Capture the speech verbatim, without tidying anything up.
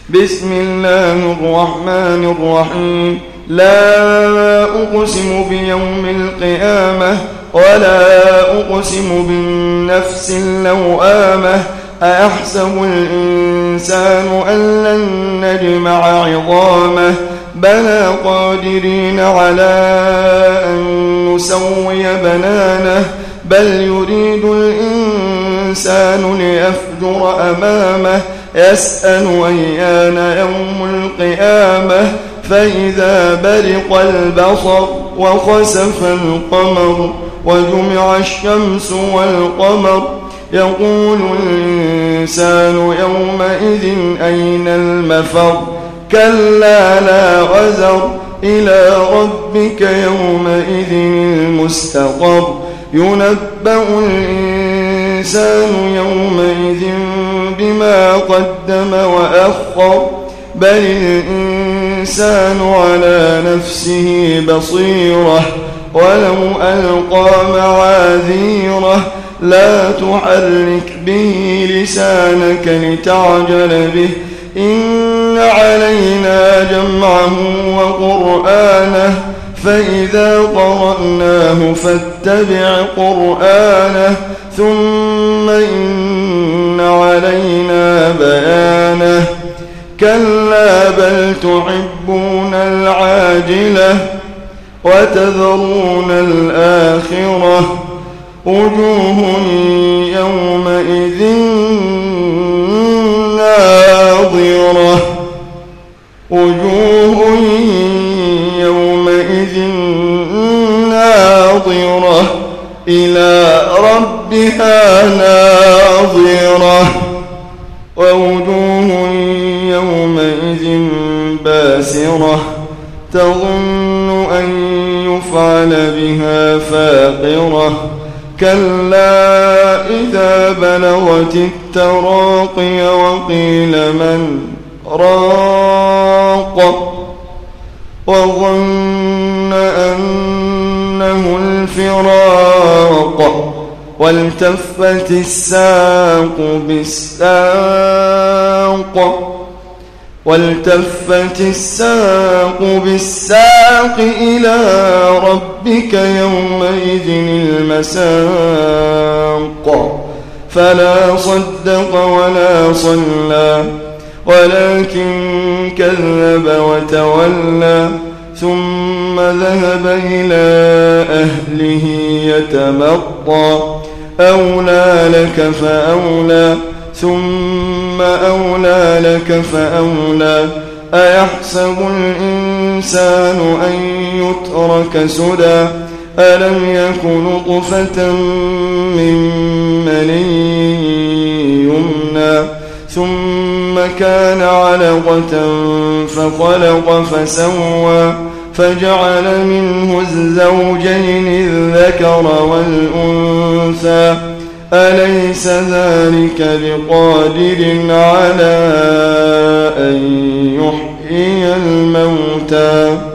بسم الله الرحمن الرحيم. لا أقسم بيوم القيامة ولا أقسم بالنفس اللوامة أيحسب الإنسان أن لن نجمع عظامه بلى قادرين على أن نسوي بنانه بل يريد الإنسان ليفجر أمامه يسأل أيان يوم القيامة فإذا برق البصر وخسف القمر وجمع الشمس والقمر يقول الإنسان يومئذ أين المفر كلا لا وزر إلى ربك يومئذ المستقر ينبأ الإنسان يومئذ بما قدم وأخر بل الإنسان على نفسه بصيرة ولو ألقى معاذيره لا تحرك به لسانك لتعجل به إن علينا جمعه وقرآنه فإذا قرأناه فاتبع قرآنه ثم إن علينا بيانه كلا بل تحبون العاجلة وتذرون الآخرة وجوه يومئذ ناظرة وجوه يومئذ ناظرة إلى ربها ناظرة ووجوه يومئذ باسرة تظن أن يفعل بها فاقرة كلا إذا بلغت التراقي وقيل من راق وظن أنه الفراق والتفت الساق بالساق والتفت الساق بالساق إلى ربك يومئذ المساق فلا صدق ولا صلى ولكن كذب وتولى ثم ذهب إلى أهله يتمطى أولى لك فأولى ثم أولى لك فأولى أيحسب الإنسان أن يترك سدى ألم يك نطفة من مني يمنى ثم كان علقة فخلق فسوى فجعل منه الزوجين الذكر والأنثى أليس ذلك بقادر على أن يحيي الموتى